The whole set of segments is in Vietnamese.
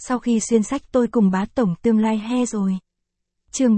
Sau khi xuyên sách tôi cùng bá tổng tương lai he rồi. Chương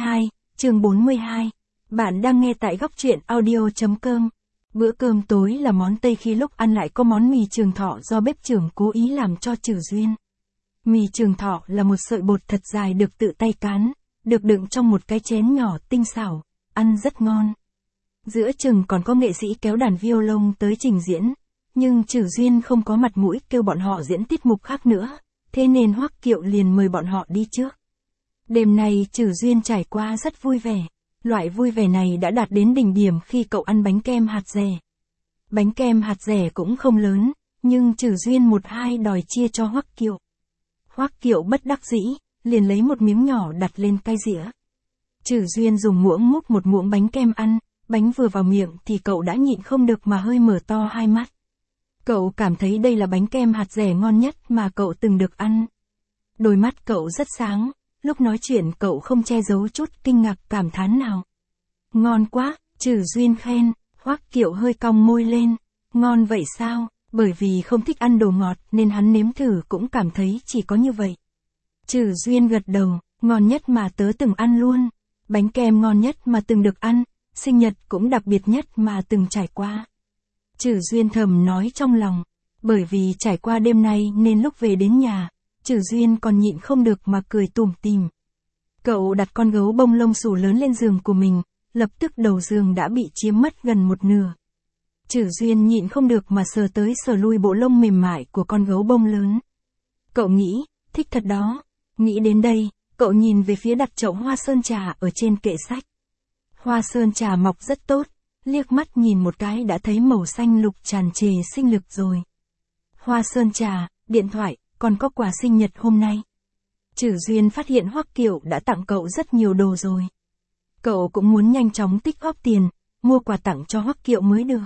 42. Bạn đang nghe tại góc truyện audio.com. Bữa cơm tối là món Tây, khi lúc ăn lại có món mì Trường Thọ do bếp trưởng cố ý làm cho Trử Duyên. Mì Trường Thọ là một sợi bột thật dài được tự tay cán, được đựng trong một cái chén nhỏ tinh xảo, ăn rất ngon. Giữa chừng còn có nghệ sĩ kéo đàn violon tới trình diễn, nhưng Trử Duyên không có mặt mũi kêu bọn họ diễn tiết mục khác nữa, thế nên Hoắc Kiệu liền mời bọn họ đi trước. Đêm nay Trử Duyên trải qua rất vui vẻ. Loại vui vẻ này đã đạt đến đỉnh điểm khi cậu ăn bánh kem hạt dẻ. Bánh kem hạt dẻ cũng không lớn, nhưng Trử Duyên một hai đòi chia cho Hoắc Kiệu. Hoắc Kiệu bất đắc dĩ, liền lấy một miếng nhỏ đặt lên cái dĩa. Trử Duyên dùng muỗng múc một muỗng bánh kem ăn, bánh vừa vào miệng thì cậu đã nhịn không được mà hơi mở to hai mắt. Cậu cảm thấy đây là bánh kem hạt dẻ ngon nhất mà cậu từng được ăn. Đôi mắt cậu rất sáng, lúc nói chuyện cậu không che giấu chút kinh ngạc cảm thán nào. Ngon quá, Trử Duyên khen. Hoắc Kiệu hơi cong môi lên. Ngon vậy sao? Bởi vì không thích ăn đồ ngọt nên hắn nếm thử cũng cảm thấy chỉ có như vậy. Trử Duyên gật đầu. Ngon nhất mà tớ từng ăn luôn. Bánh kem ngon nhất mà từng được ăn, sinh nhật cũng đặc biệt nhất mà từng trải qua. Trử Duyên thầm nói trong lòng. Bởi vì trải qua đêm nay nên lúc về đến nhà, Trử Duyên còn nhịn không được mà cười tủm tỉm. Cậu đặt con gấu bông lông xù lớn lên giường của mình, lập tức đầu giường đã bị chiếm mất gần một nửa. Trử Duyên nhịn không được mà sờ tới sờ lui bộ lông mềm mại của con gấu bông lớn. Cậu nghĩ, thích thật đó. Nghĩ đến đây, cậu nhìn về phía đặt chậu hoa sơn trà ở trên kệ sách. Hoa sơn trà mọc rất tốt, liếc mắt nhìn một cái đã thấy màu xanh lục tràn trề sinh lực rồi. Hoa sơn trà, điện thoại, còn có quà sinh nhật hôm nay. Trử Duyên phát hiện Hoắc Kiệu đã tặng cậu rất nhiều đồ rồi. Cậu cũng muốn nhanh chóng tích góp tiền, mua quà tặng cho Hoắc Kiệu mới được.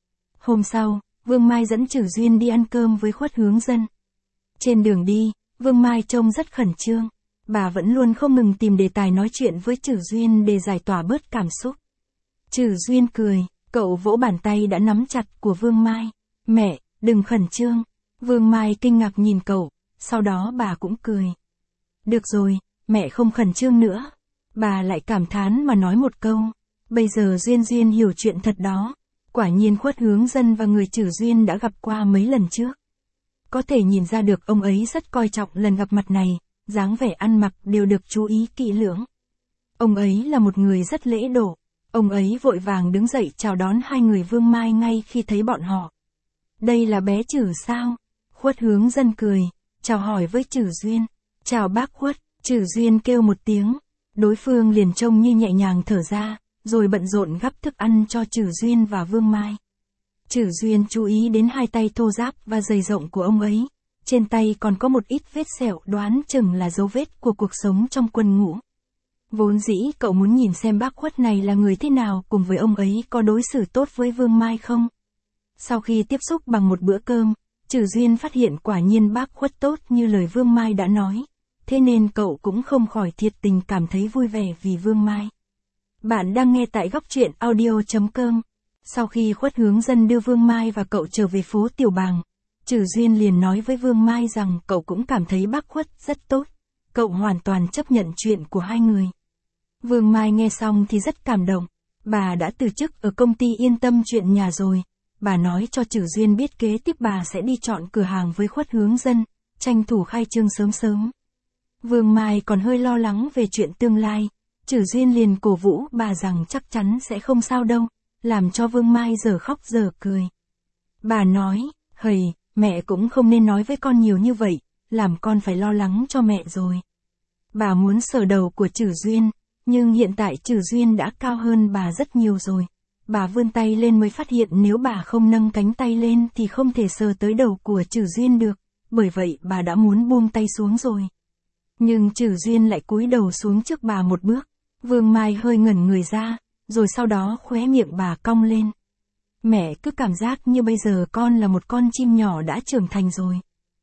Hôm sau, Vương Mai dẫn Trử Duyên đi ăn cơm với Khuất Hướng Dân. Trên đường đi, Vương Mai trông rất khẩn trương. Bà vẫn luôn không ngừng tìm đề tài nói chuyện với Trử Duyên để giải tỏa bớt cảm xúc. Trử Duyên cười, cậu vỗ bàn tay đã nắm chặt của Vương Mai. Mẹ, đừng khẩn trương. Vương Mai kinh ngạc nhìn cậu, sau đó bà cũng cười. Được rồi, mẹ không khẩn trương nữa. Bà lại cảm thán mà nói một câu. Bây giờ Duyên hiểu chuyện thật đó. Quả nhiên Khuất Hướng Dân và người Trử Duyên đã gặp qua mấy lần trước. Có thể nhìn ra được ông ấy rất coi trọng lần gặp mặt này, dáng vẻ ăn mặc đều được chú ý kỹ lưỡng. Ông ấy là một người rất lễ độ. Ông ấy vội vàng đứng dậy chào đón hai người Vương Mai ngay khi thấy bọn họ. Đây là bé Trử sao? Khuất Hướng Dân cười, chào hỏi với Trử Duyên. Chào bác Khuất. Trử Duyên kêu một tiếng. Đối phương liền trông như nhẹ nhàng thở ra, rồi bận rộn gắp thức ăn cho Trử Duyên và Vương Mai. Trử Duyên chú ý đến hai tay thô ráp và dày rộng của ông ấy. Trên tay còn có một ít vết sẹo, đoán chừng là dấu vết của cuộc sống trong quân ngũ. Vốn dĩ cậu muốn nhìn xem bác Khuất này là người thế nào, cùng với ông ấy có đối xử tốt với Vương Mai không. Sau khi tiếp xúc bằng một bữa cơm, Trử Duyên phát hiện quả nhiên bác Khuất tốt như lời Vương Mai đã nói. Thế nên cậu cũng không khỏi thiệt tình cảm thấy vui vẻ vì Vương Mai. Bạn đang nghe tại góc truyện audio.com. Sau khi Khuất Hướng Dân đưa Vương Mai và cậu trở về phố Tiểu Bàng, Trử Duyên liền nói với Vương Mai rằng cậu cũng cảm thấy bác Khuất rất tốt. Cậu hoàn toàn chấp nhận chuyện của hai người. Vương Mai nghe xong thì rất cảm động. Bà đã từ chức ở công ty yên tâm chuyện nhà rồi. Bà nói cho Trử Duyên biết kế tiếp bà sẽ đi chọn cửa hàng với Khuất Hướng Dân, tranh thủ khai trương sớm sớm. Vương Mai còn hơi lo lắng về chuyện tương lai. Trử Duyên liền cổ vũ bà rằng chắc chắn sẽ không sao đâu, làm cho Vương Mai giờ khóc giờ cười. Bà nói, hầy, mẹ cũng không nên nói với con nhiều như vậy, làm con phải lo lắng cho mẹ rồi. Bà muốn sờ đầu của Trử Duyên, nhưng hiện tại Trử Duyên đã cao hơn bà rất nhiều rồi. Bà vươn tay lên mới phát hiện nếu bà không nâng cánh tay lên thì không thể sờ tới đầu của Trử Duyên được, bởi vậy bà đã muốn buông tay xuống rồi. Nhưng Trử Duyên lại cúi đầu xuống trước bà một bước. Vương Mai hơi ngẩn người ra, rồi sau đó khóe miệng bà cong lên. Mẹ cứ cảm giác như bây giờ con là một con chim nhỏ đã trưởng thành rồi.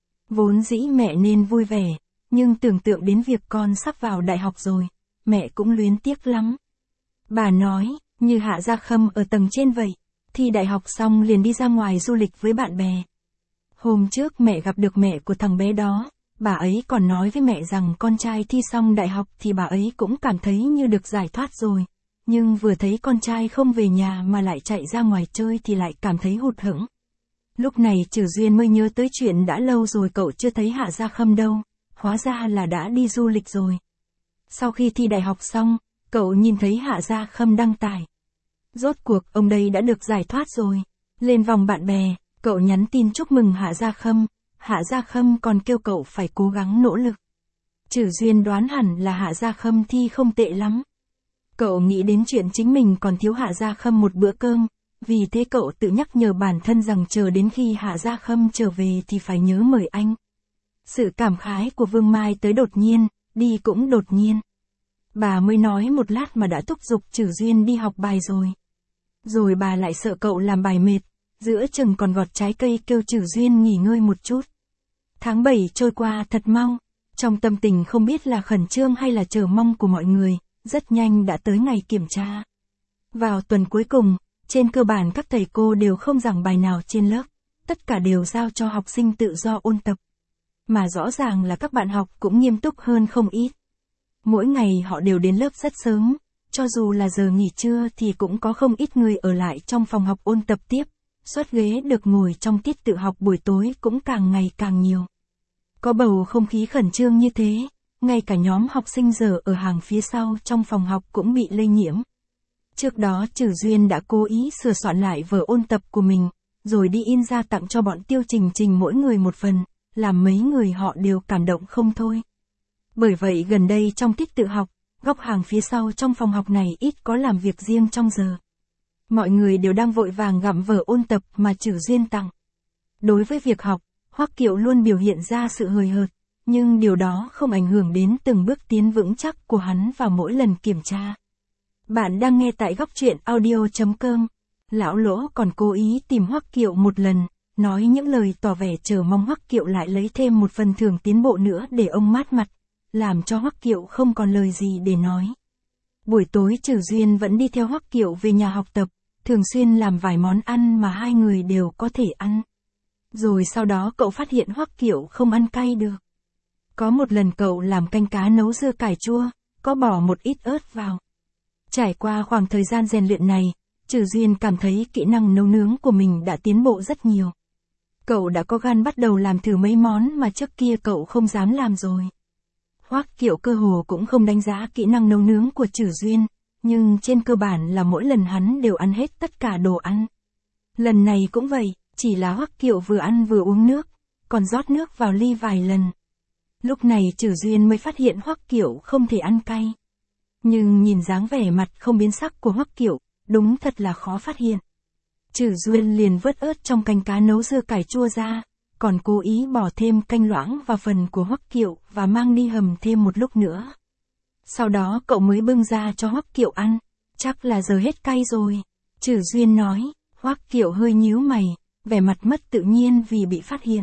Vốn dĩ mẹ nên vui vẻ, nhưng tưởng tượng đến việc con sắp vào đại học rồi, mẹ cũng luyến tiếc lắm. Bà nói, như Hạ Gia Khâm ở tầng trên vậy, thi đại học xong liền đi ra ngoài du lịch với bạn bè. Hôm trước mẹ gặp được mẹ của thằng bé đó, bà ấy còn nói với mẹ rằng con trai thi xong đại học thì bà ấy cũng cảm thấy như được giải thoát rồi. Nhưng vừa thấy con trai không về nhà mà lại chạy ra ngoài chơi thì lại cảm thấy hụt hẫng. Lúc này Trử Duyên mới nhớ tới chuyện đã lâu rồi cậu chưa thấy Hạ Gia Khâm đâu, hóa ra là đã đi du lịch rồi. Sau khi thi đại học xong, cậu nhìn thấy Hạ Gia Khâm đăng tải. Rốt cuộc ông đây đã được giải thoát rồi. Lên vòng bạn bè, cậu nhắn tin chúc mừng Hạ Gia Khâm, Hạ Gia Khâm còn kêu cậu phải cố gắng nỗ lực. Trử Duyên đoán hẳn là Hạ Gia Khâm thi không tệ lắm. Cậu nghĩ đến chuyện chính mình còn thiếu Hạ Gia Khâm một bữa cơm, vì thế cậu tự nhắc nhở bản thân rằng chờ đến khi Hạ Gia Khâm trở về thì phải nhớ mời anh. Sự cảm khái của Vương Mai tới đột nhiên, đi cũng đột nhiên. Bà mới nói một lát mà đã thúc giục Trử Duyên đi học bài rồi. Rồi bà lại sợ cậu làm bài mệt, giữa chừng còn gọt trái cây kêu Trử Duyên nghỉ ngơi một chút. Tháng 7 trôi qua thật mau, trong tâm tình không biết là khẩn trương hay là chờ mong của mọi người, rất nhanh đã tới ngày kiểm tra. Vào tuần cuối cùng, trên cơ bản các thầy cô đều không giảng bài nào trên lớp, tất cả đều giao cho học sinh tự do ôn tập. Mà rõ ràng là các bạn học cũng nghiêm túc hơn không ít. Mỗi ngày họ đều đến lớp rất sớm, cho dù là giờ nghỉ trưa thì cũng có không ít người ở lại trong phòng học ôn tập tiếp, suất ghế được ngồi trong tiết tự học buổi tối cũng càng ngày càng nhiều. Có bầu không khí khẩn trương như thế, ngay cả nhóm học sinh giờ ở hàng phía sau trong phòng học cũng bị lây nhiễm. Trước đó Trử Duyên đã cố ý sửa soạn lại vở ôn tập của mình, rồi đi in ra tặng cho bọn Tiêu Trình Trình mỗi người một phần, làm mấy người họ đều cảm động không thôi. Bởi vậy gần đây trong tiết tự học, góc hàng phía sau trong phòng học này ít có làm việc riêng trong giờ. Mọi người đều đang vội vàng gặm vở ôn tập mà Trử Duyên tặng. Đối với việc học, Hoắc Kiệu luôn biểu hiện ra sự hời hợt, nhưng điều đó không ảnh hưởng đến từng bước tiến vững chắc của hắn vào mỗi lần kiểm tra. Bạn đang nghe tại góc truyện audio.com. Lão Lỗ còn cố ý tìm Hoắc Kiệu một lần, nói những lời tỏ vẻ chờ mong Hoắc Kiệu lại lấy thêm một phần thưởng tiến bộ nữa để ông mát mặt, làm cho Hoắc Kiệu không còn lời gì để nói. Buổi tối Trử Duyên vẫn đi theo Hoắc Kiệu về nhà học tập, thường xuyên làm vài món ăn mà hai người đều có thể ăn. Rồi sau đó cậu phát hiện Hoắc Kiệu không ăn cay được. Có một lần cậu làm canh cá nấu dưa cải chua, có bỏ một ít ớt vào. Trải qua khoảng thời gian rèn luyện này, Trử Duyên cảm thấy kỹ năng nấu nướng của mình đã tiến bộ rất nhiều. Cậu đã có gan bắt đầu làm thử mấy món mà trước kia cậu không dám làm rồi. Hoắc Kiệu cơ hồ cũng không đánh giá kỹ năng nấu nướng của Trử Duyên, nhưng trên cơ bản là mỗi lần hắn đều ăn hết tất cả đồ ăn. Lần này cũng vậy, chỉ là Hoắc Kiệu vừa ăn vừa uống nước, còn rót nước vào ly vài lần. Lúc này Trử Duyên mới phát hiện Hoắc Kiệu không thể ăn cay. Nhưng nhìn dáng vẻ mặt không biến sắc của Hoắc Kiệu, đúng thật là khó phát hiện. Trử Duyên liền vớt ớt trong canh cá nấu dưa cải chua ra, còn cố ý bỏ thêm canh loãng vào phần của Hoắc Kiệu và mang đi hầm thêm một lúc nữa. Sau đó cậu mới bưng ra cho Hoắc Kiệu ăn, chắc là giờ hết cay rồi. Trử Duyên nói, Hoắc Kiệu hơi nhíu mày, vẻ mặt mất tự nhiên vì bị phát hiện.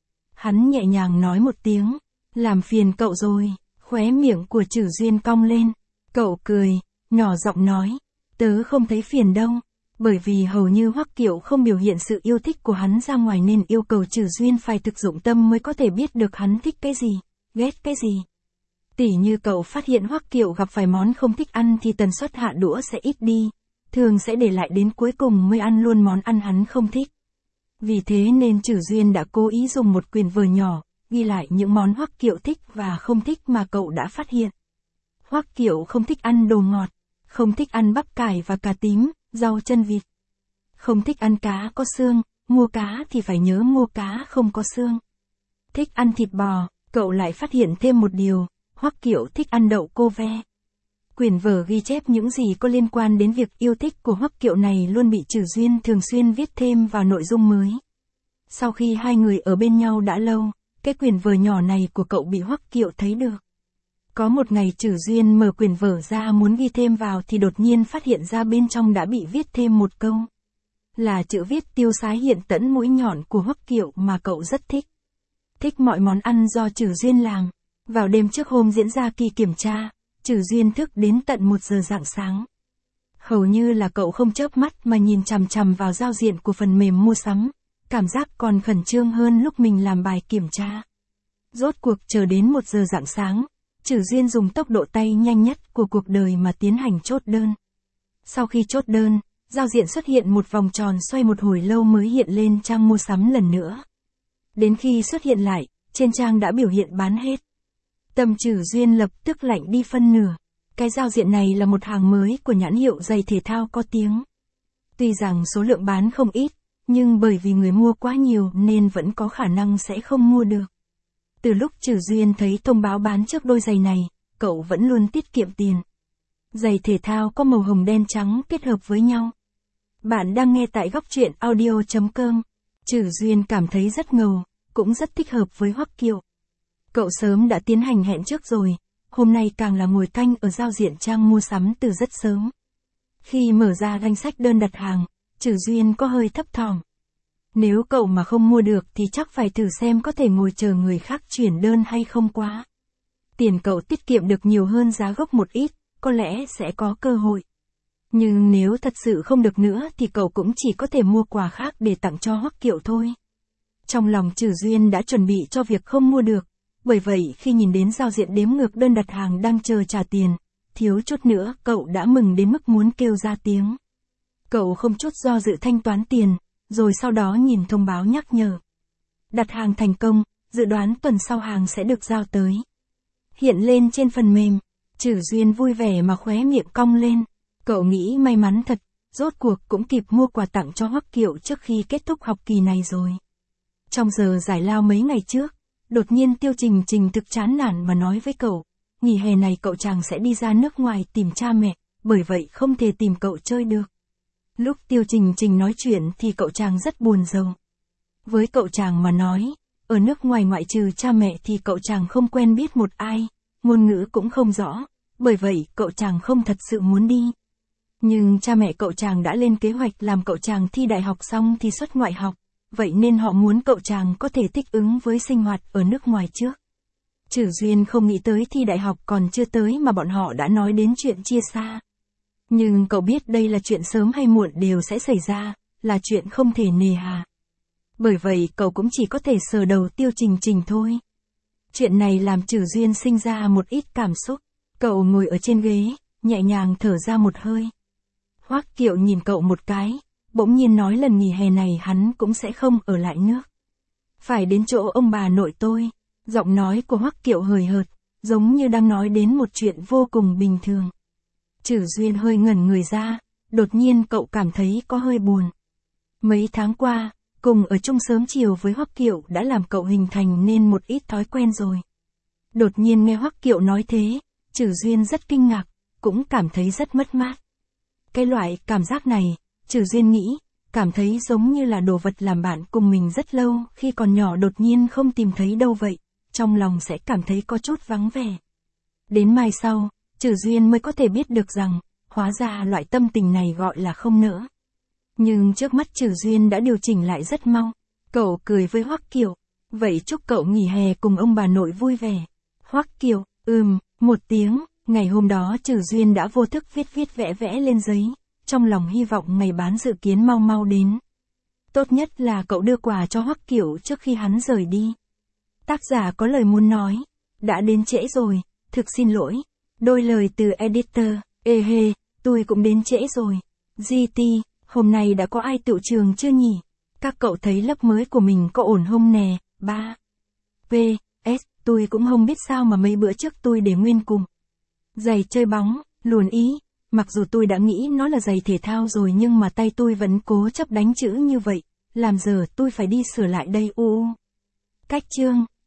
Hắn nhẹ nhàng nói một tiếng, làm phiền cậu rồi, khóe miệng của Trử Duyên cong lên. Cậu cười, nhỏ giọng nói, tớ không thấy phiền đâu, bởi vì hầu như Hoắc Kiệu không biểu hiện sự yêu thích của hắn ra ngoài nên yêu cầu Trử Duyên phải thực dụng tâm mới có thể biết được hắn thích cái gì, ghét cái gì. Tỉ như cậu phát hiện Hoắc Kiệu gặp phải món không thích ăn thì tần suất hạ đũa sẽ ít đi, thường sẽ để lại đến cuối cùng mới ăn luôn món ăn hắn không thích. Vì thế nên Trử Duyên đã cố ý dùng một quyển vở nhỏ, ghi lại những món Hoắc Kiệu thích và không thích mà cậu đã phát hiện. Hoắc Kiệu không thích ăn đồ ngọt, không thích ăn bắp cải và cà tím, rau chân vịt. Không thích ăn cá có xương, mua cá thì phải nhớ mua cá không có xương. Thích ăn thịt bò, cậu lại phát hiện thêm một điều, Hoắc Kiệu thích ăn đậu cô ve. Quyển vở ghi chép những gì có liên quan đến việc yêu thích của Hoắc Kiệu này luôn bị Trử Duyên thường xuyên viết thêm vào nội dung mới. Sau khi hai người ở bên nhau đã lâu, cái quyển vở nhỏ này của cậu bị Hoắc Kiệu thấy được. Có một ngày Trử Duyên mở quyển vở ra muốn ghi thêm vào thì đột nhiên phát hiện ra bên trong đã bị viết thêm một câu. Là chữ viết tiêu sái hiện tẫn mũi nhọn của Hoắc Kiệu mà cậu rất thích. Thích mọi món ăn do Trử Duyên làm. Vào đêm trước hôm diễn ra kỳ kiểm tra, Trử Duyên thức đến tận 1 giờ rạng sáng. Hầu như là cậu không chớp mắt mà nhìn chằm chằm vào giao diện của phần mềm mua sắm, cảm giác còn khẩn trương hơn lúc mình làm bài kiểm tra. Rốt cuộc chờ đến 1 giờ rạng sáng, Trử Duyên dùng tốc độ tay nhanh nhất của cuộc đời mà tiến hành chốt đơn. Sau khi chốt đơn, giao diện xuất hiện một vòng tròn xoay một hồi lâu mới hiện lên trang mua sắm lần nữa. Đến khi xuất hiện lại, trên trang đã biểu hiện bán hết. Tâm Trử Duyên lập tức lạnh đi phân nửa. Cái giao diện này là một hàng mới của nhãn hiệu giày thể thao có tiếng. Tuy rằng số lượng bán không ít, nhưng bởi vì người mua quá nhiều nên vẫn có khả năng sẽ không mua được. Từ lúc Trử Duyên thấy thông báo bán trước đôi giày này, cậu vẫn luôn tiết kiệm tiền. Giày thể thao có màu hồng đen trắng kết hợp với nhau. Bạn đang nghe tại góc truyện audio.com. Trử Duyên cảm thấy rất ngầu, cũng rất thích hợp với Hoắc Kiệu. Cậu sớm đã tiến hành hẹn trước rồi, hôm nay càng là ngồi canh ở giao diện trang mua sắm từ rất sớm. Khi mở ra danh sách đơn đặt hàng, Trử Duyên có hơi thấp thỏm. Nếu cậu mà không mua được thì chắc phải thử xem có thể ngồi chờ người khác chuyển đơn hay không quá. Tiền cậu tiết kiệm được nhiều hơn giá gốc một ít, có lẽ sẽ có cơ hội. Nhưng nếu thật sự không được nữa thì cậu cũng chỉ có thể mua quà khác để tặng cho Hoắc Kiệu thôi. Trong lòng Trử Duyên đã chuẩn bị cho việc không mua được, bởi vậy khi nhìn đến giao diện đếm ngược đơn đặt hàng đang chờ trả tiền, thiếu chút nữa cậu đã mừng đến mức muốn kêu ra tiếng. Cậu không chút do dự thanh toán tiền, rồi sau đó nhìn thông báo nhắc nhở. Đặt hàng thành công, dự đoán tuần sau hàng sẽ được giao tới. Hiện lên trên phần mềm, Trử Duyên vui vẻ mà khóe miệng cong lên. Cậu nghĩ may mắn thật, rốt cuộc cũng kịp mua quà tặng cho Hoắc Kiệu trước khi kết thúc học kỳ này rồi. Trong giờ giải lao mấy ngày trước, đột nhiên Tiêu Trình Trình thực chán nản mà nói với cậu, nghỉ hè này cậu chàng sẽ đi ra nước ngoài tìm cha mẹ, bởi vậy không thể tìm cậu chơi được. Lúc Tiêu Trình Trình nói chuyện thì cậu chàng rất buồn rầu. Với cậu chàng mà nói, ở nước ngoài ngoại trừ cha mẹ thì cậu chàng không quen biết một ai, ngôn ngữ cũng không rõ, bởi vậy cậu chàng không thật sự muốn đi. Nhưng cha mẹ cậu chàng đã lên kế hoạch làm cậu chàng thi đại học xong thì xuất ngoại học, vậy nên họ muốn cậu chàng có thể thích ứng với sinh hoạt ở nước ngoài trước. Trử Duyên không nghĩ tới thi đại học còn chưa tới mà bọn họ đã nói đến chuyện chia xa. Nhưng cậu biết đây là chuyện sớm hay muộn đều sẽ xảy ra, là chuyện không thể nề hà. Bởi vậy cậu cũng chỉ có thể sờ đầu Tiêu Trình Trình thôi. Chuyện này làm Trử Duyên sinh ra một ít cảm xúc. Cậu ngồi ở trên ghế, nhẹ nhàng thở ra một hơi. Hoắc Kiệu nhìn cậu một cái, bỗng nhiên nói lần nghỉ hè này hắn cũng sẽ không ở lại nước. Phải đến chỗ ông bà nội tôi. Giọng nói của Hoắc Kiệu hời hợt, giống như đang nói đến một chuyện vô cùng bình thường. Trử Duyên hơi ngẩn người ra, đột nhiên cậu cảm thấy có hơi buồn. Mấy tháng qua, cùng ở chung sớm chiều với Hoắc Kiệu đã làm cậu hình thành nên một ít thói quen rồi. Đột nhiên nghe Hoắc Kiệu nói thế, Trử Duyên rất kinh ngạc, cũng cảm thấy rất mất mát. Cái loại cảm giác này, Trử Duyên nghĩ, cảm thấy giống như là đồ vật làm bạn cùng mình rất lâu khi còn nhỏ đột nhiên không tìm thấy đâu vậy, trong lòng sẽ cảm thấy có chút vắng vẻ. Đến mai sau, Trử Duyên mới có thể biết được rằng, hóa ra loại tâm tình này gọi là không nỡ. Nhưng trước mắt Trử Duyên đã điều chỉnh lại rất mau. Cậu cười với Hoắc Kiệu, vậy chúc cậu nghỉ hè cùng ông bà nội vui vẻ. Hoắc Kiệu, một tiếng, ngày hôm đó Trử Duyên đã vô thức viết vẽ lên giấy, trong lòng hy vọng ngày bán dự kiến mau mau đến. Tốt nhất là cậu đưa quà cho Hoắc Kiệu trước khi hắn rời đi. Tác giả có lời muốn nói, đã đến trễ rồi, thực xin lỗi. Đôi lời từ editor, tôi cũng đến trễ rồi. GT, hôm nay đã có ai tựu trường chưa nhỉ? Các cậu thấy lớp mới của mình có ổn không nè? 3. PS, tôi cũng không biết sao mà mấy bữa trước tôi để nguyên cùng. Giày chơi bóng, luồn ý, mặc dù tôi đã nghĩ nó là giày thể thao rồi nhưng mà tay tôi vẫn cố chấp đánh chữ như vậy, làm giờ tôi phải đi sửa lại đây. Cách chương